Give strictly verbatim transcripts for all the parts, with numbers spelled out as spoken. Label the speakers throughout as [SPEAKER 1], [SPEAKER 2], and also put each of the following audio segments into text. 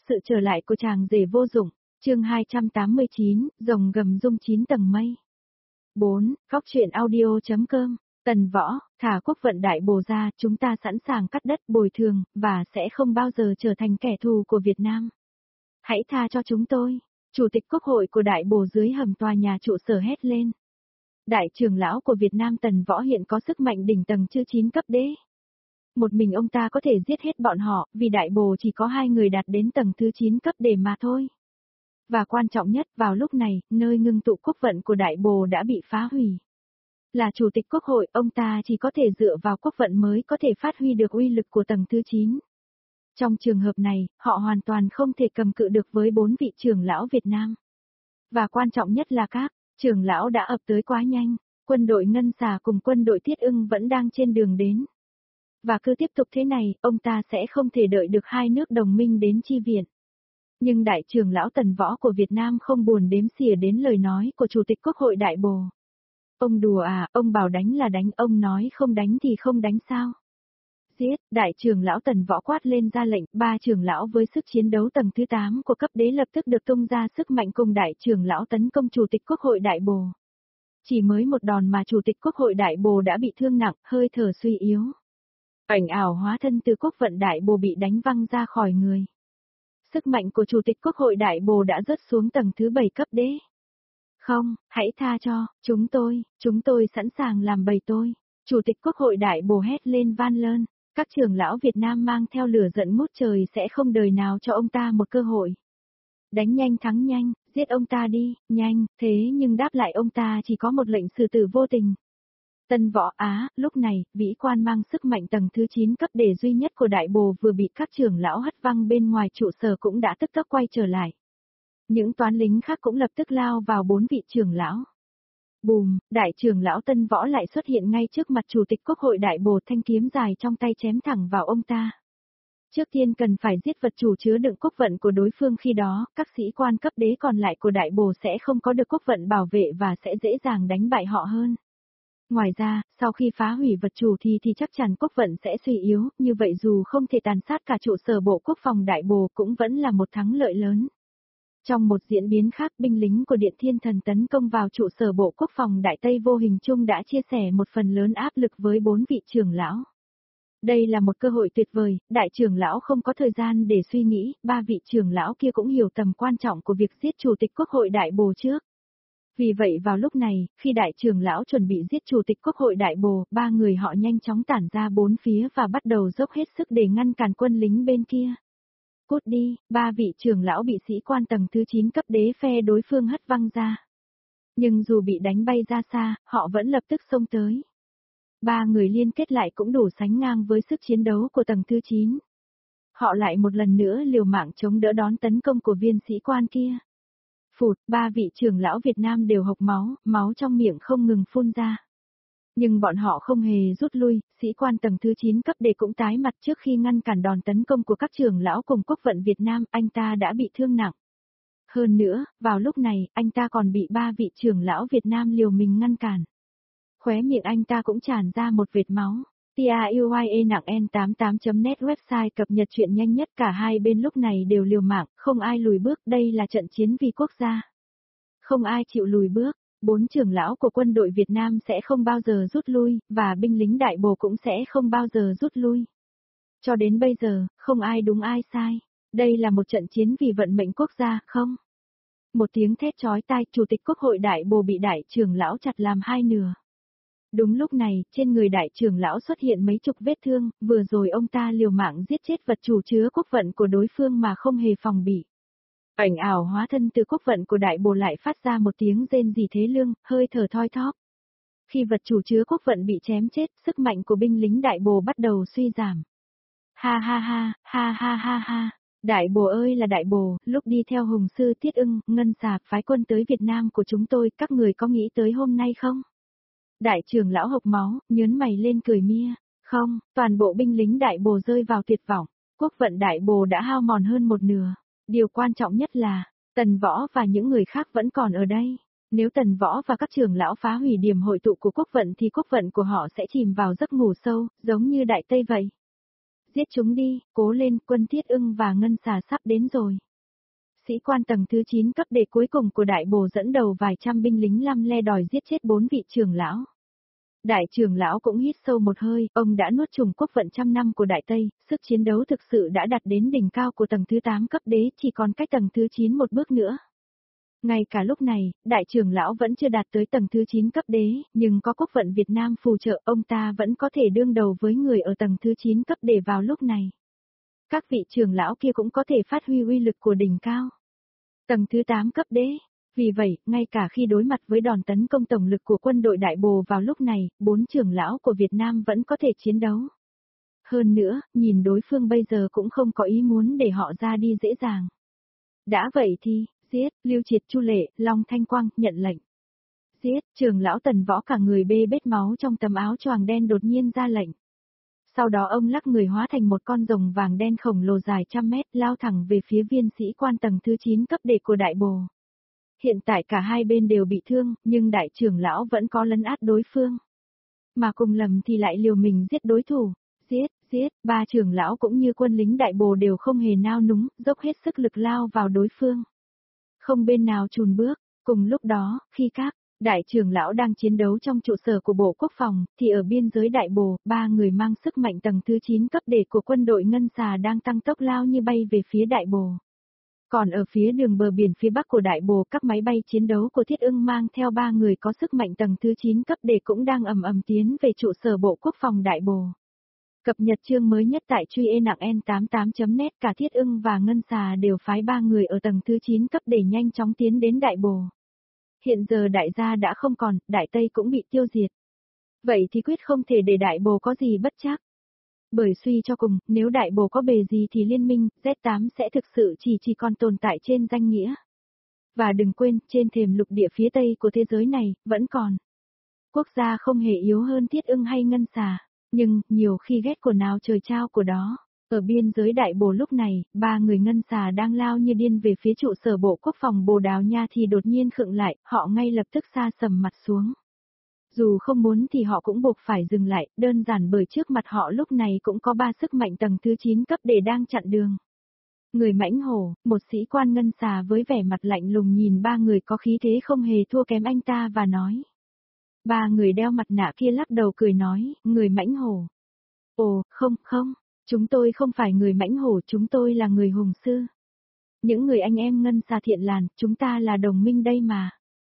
[SPEAKER 1] Sự trở lại của chàng rể vô dụng, chương hai trăm tám mươi chín, rồng gầm rung chín tầng mây. bốn. Góc truyện audio.com, Tần Võ, thả quốc vận đại bồ ra, chúng ta sẵn sàng cắt đất bồi thường, và sẽ không bao giờ trở thành kẻ thù của Việt Nam. Hãy tha cho chúng tôi, Chủ tịch Quốc hội của đại bồ dưới hầm tòa nhà trụ sở hét lên. Đại trưởng lão của Việt Nam Tần Võ hiện có sức mạnh đỉnh tầng chư chín cấp đế. Một mình ông ta có thể giết hết bọn họ, vì đại bồ chỉ có hai người đạt đến tầng thứ chín cấp để mà thôi. Và quan trọng nhất, vào lúc này, nơi ngưng tụ quốc vận của đại bồ đã bị phá hủy. Là chủ tịch quốc hội, ông ta chỉ có thể dựa vào quốc vận mới có thể phát huy được uy lực của tầng thứ chín. Trong trường hợp này, họ hoàn toàn không thể cầm cự được với bốn vị trưởng lão Việt Nam. Và quan trọng nhất là các trưởng lão đã ập tới quá nhanh, quân đội Ngân Xà cùng quân đội Thiết Ưng vẫn đang trên đường đến. Và cứ tiếp tục thế này, ông ta sẽ không thể đợi được hai nước đồng minh đến chi viện. Nhưng đại trưởng lão Tần Võ của Việt Nam không buồn đếm xỉa đến lời nói của Chủ tịch Quốc hội Đại Bồ. Ông đùa à, ông bảo đánh là đánh, ông nói không đánh thì không đánh sao? Giết, đại trưởng lão Tần Võ quát lên ra lệnh, ba trưởng lão với sức chiến đấu tầng thứ tám của cấp đế lập tức được tung ra sức mạnh cùng đại trưởng lão tấn công Chủ tịch Quốc hội Đại Bồ. Chỉ mới một đòn mà Chủ tịch Quốc hội Đại Bồ đã bị thương nặng, hơi thở suy yếu. Ảnh ảo hóa thân từ quốc vận Đại Bồ bị đánh văng ra khỏi người. Sức mạnh của Chủ tịch Quốc hội Đại Bồ đã rớt xuống tầng thứ bảy cấp đế. Không, hãy tha cho, chúng tôi, chúng tôi sẵn sàng làm bầy tôi. Chủ tịch Quốc hội Đại Bồ hét lên van lơn, các trưởng lão Việt Nam mang theo lửa giận ngút trời sẽ không đời nào cho ông ta một cơ hội. Đánh nhanh thắng nhanh, giết ông ta đi, nhanh, thế nhưng đáp lại ông ta chỉ có một lệnh xử tử vô tình. Tân Võ Á, lúc này, vĩ quan mang sức mạnh tầng thứ chín cấp đề duy nhất của đại bồ vừa bị các trưởng lão hất văng bên ngoài trụ sở cũng đã tức tốc quay trở lại. Những toán lính khác cũng lập tức lao vào bốn vị trưởng lão. Bùm, đại trưởng lão Tân Võ lại xuất hiện ngay trước mặt Chủ tịch Quốc hội Đại Bồ, thanh kiếm dài trong tay chém thẳng vào ông ta. Trước tiên cần phải giết vật chủ chứa đựng quốc vận của đối phương, khi đó, các sĩ quan cấp đế còn lại của Đại Bồ sẽ không có được quốc vận bảo vệ và sẽ dễ dàng đánh bại họ hơn. Ngoài ra, sau khi phá hủy vật chủ thì thì chắc chắn quốc vận sẽ suy yếu, như vậy dù không thể tàn sát cả trụ sở Bộ Quốc phòng Đại Bồ cũng vẫn là một thắng lợi lớn. Trong một diễn biến khác, binh lính của Điện Thiên Thần tấn công vào trụ sở Bộ Quốc phòng Đại Tây vô hình chung đã chia sẻ một phần lớn áp lực với bốn vị trưởng lão. Đây là một cơ hội tuyệt vời, đại trưởng lão không có thời gian để suy nghĩ, ba vị trưởng lão kia cũng hiểu tầm quan trọng của việc giết Chủ tịch Quốc hội Đại Bồ trước. Vì vậy vào lúc này, khi đại trưởng lão chuẩn bị giết Chủ tịch Quốc hội Đại Bồ, ba người họ nhanh chóng tản ra bốn phía và bắt đầu dốc hết sức để ngăn cản quân lính bên kia. Cút đi, ba vị trưởng lão bị sĩ quan tầng thứ chín cấp đế phe đối phương hất văng ra. Nhưng dù bị đánh bay ra xa, họ vẫn lập tức xông tới. Ba người liên kết lại cũng đủ sánh ngang với sức chiến đấu của tầng thứ chín. Họ lại một lần nữa liều mạng chống đỡ đón tấn công của viên sĩ quan kia. Phụt, ba vị trưởng lão Việt Nam đều hộc máu, máu trong miệng không ngừng phun ra. Nhưng bọn họ không hề rút lui, sĩ quan tầng thứ chín cấp đề cũng tái mặt trước khi ngăn cản đòn tấn công của các trưởng lão cùng quốc vận Việt Nam, anh ta đã bị thương nặng. Hơn nữa, vào lúc này, anh ta còn bị ba vị trưởng lão Việt Nam liều mình ngăn cản. Khóe miệng anh ta cũng tràn ra một vệt máu. tê a u i e nặng N tám mươi tám chấm net website cập nhật chuyện nhanh nhất, cả hai bên lúc này đều liều mạng, không ai lùi bước, đây là trận chiến vì quốc gia. Không ai chịu lùi bước, bốn trưởng lão của quân đội Việt Nam sẽ không bao giờ rút lui, và binh lính Đại Bồ cũng sẽ không bao giờ rút lui. Cho đến bây giờ, không ai đúng ai sai, đây là một trận chiến vì vận mệnh quốc gia, không? Một tiếng thét chói tai, Chủ tịch Quốc hội Đại Bồ bị đại trưởng lão chặt làm hai nửa. Đúng lúc này, trên người đại trưởng lão xuất hiện mấy chục vết thương, vừa rồi ông ta liều mạng giết chết vật chủ chứa quốc vận của đối phương mà không hề phòng bị. Ảnh ảo hóa thân từ quốc vận của Đại Bồ lại phát ra một tiếng rên rỉ thê lương, hơi thở thoi thóp. Khi vật chủ chứa quốc vận bị chém chết, sức mạnh của binh lính Đại Bồ bắt đầu suy giảm. Ha ha ha, ha ha ha ha, Đại Bồ ơi là Đại Bồ, lúc đi theo Hùng Sư Thiết Ưng, Ngân Xà phái quân tới Việt Nam của chúng tôi, các người có nghĩ tới hôm nay không? Đại trưởng lão hộc máu, nhớn mày lên cười mia. Không, toàn bộ binh lính Đại Bồ rơi vào tuyệt vọng. Quốc vận Đại Bồ đã hao mòn hơn một nửa. Điều quan trọng nhất là, Tần Võ và những người khác vẫn còn ở đây. Nếu Tần Võ và các trưởng lão phá hủy điểm hội tụ của quốc vận thì quốc vận của họ sẽ chìm vào giấc ngủ sâu, giống như Đại Tây vậy. giết chúng đi, cố lên, quân Thiết Ưng và Ngân Xà sắp đến rồi. Sĩ quan tầng thứ chín cấp đề cuối cùng của đại bồ dẫn đầu vài trăm binh lính lăm le đòi giết chết bốn vị trưởng lão. Đại trưởng lão cũng hít sâu một hơi, ông đã nuốt chửng quốc vận trăm năm của Đại Tây, sức chiến đấu thực sự đã đạt đến đỉnh cao của tầng thứ tám cấp đế, chỉ còn cách tầng thứ chín một bước nữa. Ngay cả lúc này, đại trưởng lão vẫn chưa đạt tới tầng thứ chín cấp đế, nhưng có quốc vận Việt Nam phù trợ, ông ta vẫn có thể đương đầu với người ở tầng thứ chín cấp đế vào lúc này. Các vị trưởng lão kia cũng có thể phát huy uy lực của đỉnh cao. Tầng thứ tám cấp đế. Vì vậy, ngay cả khi đối mặt với đòn tấn công tổng lực của quân đội Đại Bồ vào lúc này, bốn trưởng lão của Việt Nam vẫn có thể chiến đấu. Hơn nữa, nhìn đối phương bây giờ cũng không có ý muốn để họ ra đi dễ dàng. Đã vậy thì, giết, Lưu Triệt, Chu Lệ, Long Thanh Quang, nhận lệnh. Giết, trưởng lão Tần Võ cả người bê bết máu trong tấm áo choàng đen đột nhiên ra lệnh. Sau đó ông lắc người hóa thành một con rồng vàng đen khổng lồ dài trăm mét lao thẳng về phía viên sĩ quan tầng thứ chín cấp đệ của Đại Bồ. Hiện tại cả hai bên đều bị thương, nhưng đại trưởng lão vẫn có lấn át đối phương. Mà cùng lầm thì lại liều mình giết đối thủ. Giết, giết, ba trưởng lão cũng như quân lính Đại Bồ đều không hề nao núng, dốc hết sức lực lao vào đối phương. Không bên nào chùn bước, cùng lúc đó, khi các đại trưởng lão đang chiến đấu trong trụ sở của Bộ Quốc phòng, thì ở biên giới Đại Bồ, ba người mang sức mạnh tầng thứ chín cấp đệ của quân đội Ngân Xà đang tăng tốc lao như bay về phía Đại Bồ. Còn ở phía đường bờ biển phía bắc của Đại Bồ, các máy bay chiến đấu của Thiết Ưng mang theo ba người có sức mạnh tầng thứ chín cấp đệ cũng đang ầm ầm tiến về trụ sở Bộ Quốc phòng Đại Bồ. Cập nhật chương mới nhất tại truy e nặng en tám mươi tám chấm net, cả Thiết Ưng và Ngân Xà đều phái ba người ở tầng thứ chín cấp để nhanh chóng tiến đến Đại Bồ. Hiện giờ đại gia đã không còn, Đại Tây cũng bị tiêu diệt. Vậy thì quyết không thể để Đại Bồ có gì bất trắc. Bởi suy cho cùng, nếu Đại Bồ có bề gì thì liên minh Z tám sẽ thực sự chỉ chỉ còn tồn tại trên danh nghĩa. Và đừng quên, trên thềm lục địa phía Tây của thế giới này, vẫn còn quốc gia không hề yếu hơn Thiết Ưng hay Ngân Xà. Nhưng, nhiều khi ghét của nào trời trao của đó. Ở biên giới Đại Bồ lúc này, ba người Ngân Xà đang lao như điên về phía trụ sở Bộ Quốc phòng Bồ Đào Nha thì đột nhiên khựng lại, họ ngay lập tức sa sầm mặt xuống. Dù không muốn thì họ cũng buộc phải dừng lại, đơn giản bởi trước mặt họ lúc này cũng có ba sức mạnh tầng thứ chín cấp để đang chặn đường. Người mãnh hổ, một sĩ quan Ngân Xà với vẻ mặt lạnh lùng nhìn ba người có khí thế không hề thua kém anh ta và nói. Ba người đeo mặt nạ kia lắc đầu cười nói, người mãnh hổ. Ồ, không, không, chúng tôi không phải người mãnh hổ, chúng tôi là người hùng sư. Những người anh em Ngân Xà thiện làn, chúng ta là đồng minh đây mà.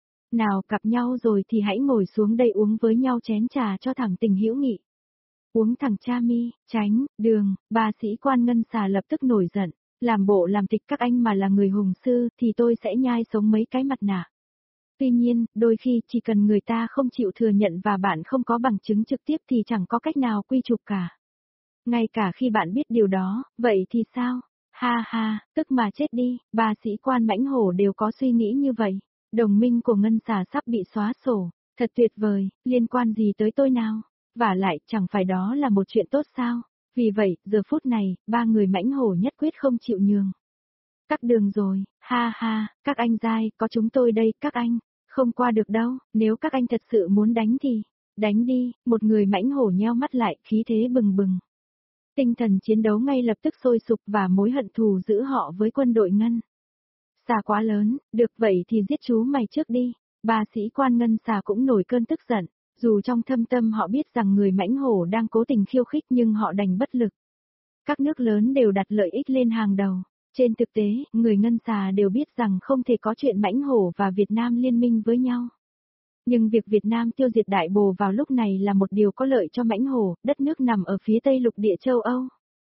[SPEAKER 1] Nào gặp nhau rồi thì hãy ngồi xuống đây uống với nhau chén trà cho thẳng tình hữu nghị. Uống thẳng cha mi, tránh, đường, ba sĩ quan Ngân Xà lập tức nổi giận, làm bộ làm tịch các anh mà là người hùng sư thì tôi sẽ nhai sống mấy cái mặt nạ. Tuy nhiên, đôi khi chỉ cần người ta không chịu thừa nhận và bạn không có bằng chứng trực tiếp thì chẳng có cách nào quy chụp cả. Ngay cả khi bạn biết điều đó, vậy thì sao? Ha ha, tức mà chết đi, ba sĩ quan mãnh hổ đều có suy nghĩ như vậy. Đồng minh của Ngân Xà sắp bị xóa sổ, thật tuyệt vời, liên quan gì tới tôi nào? Vả lại, chẳng phải đó là một chuyện tốt sao? Vì vậy, giờ phút này, ba người mãnh hổ nhất quyết không chịu nhường. Các đường rồi, ha ha, các anh giai, có chúng tôi đây, các anh, không qua được đâu, nếu các anh thật sự muốn đánh thì, đánh đi, một người mãnh hổ nheo mắt lại, khí thế bừng bừng. Tinh thần chiến đấu ngay lập tức sôi sục và mối hận thù giữ họ với quân đội Ngân Xà quá lớn, được vậy thì giết chú mày trước đi. Ba sĩ quan Ngân Xà cũng nổi cơn tức giận, dù trong thâm tâm họ biết rằng người mãnh hổ đang cố tình khiêu khích nhưng họ đành bất lực. Các nước lớn đều đặt lợi ích lên hàng đầu. Trên thực tế, người Ngân Xà đều biết rằng không thể có chuyện mãnh hổ và Việt Nam liên minh với nhau. Nhưng việc Việt Nam tiêu diệt Đại Bồ vào lúc này là một điều có lợi cho mãnh hổ, đất nước nằm ở phía tây lục địa châu Âu.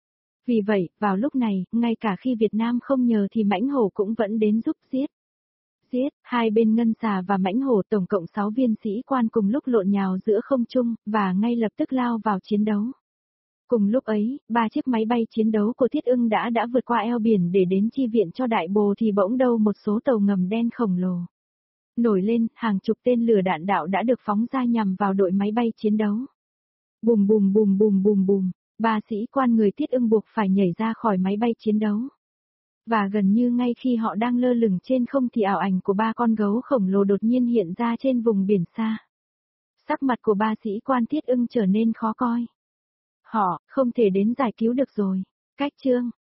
[SPEAKER 1] Vì vậy, vào lúc này, ngay cả khi Việt Nam không nhờ thì mãnh hổ cũng vẫn đến giúp giết. Giết, hai bên Ngân Xà và mãnh hổ tổng cộng sáu viên sĩ quan cùng lúc lộn nhào giữa không trung, và ngay lập tức lao vào chiến đấu. Cùng lúc ấy, ba chiếc máy bay chiến đấu của Thiết Ưng đã đã vượt qua eo biển để đến chi viện cho Đại Bồ thì bỗng đâu một số tàu ngầm đen khổng lồ nổi lên, hàng chục tên lửa đạn đạo đã được phóng ra nhằm vào đội máy bay chiến đấu. Bùm bùm bùm bùm bùm bùm, ba sĩ quan người Thiết Ưng buộc phải nhảy ra khỏi máy bay chiến đấu. Và gần như ngay khi họ đang lơ lửng trên không thì ảo ảnh của ba con gấu khổng lồ đột nhiên hiện ra trên vùng biển xa. Sắc mặt của ba sĩ quan Thiết Ưng trở nên khó coi. Họ, không thể đến giải cứu được rồi. Cách chương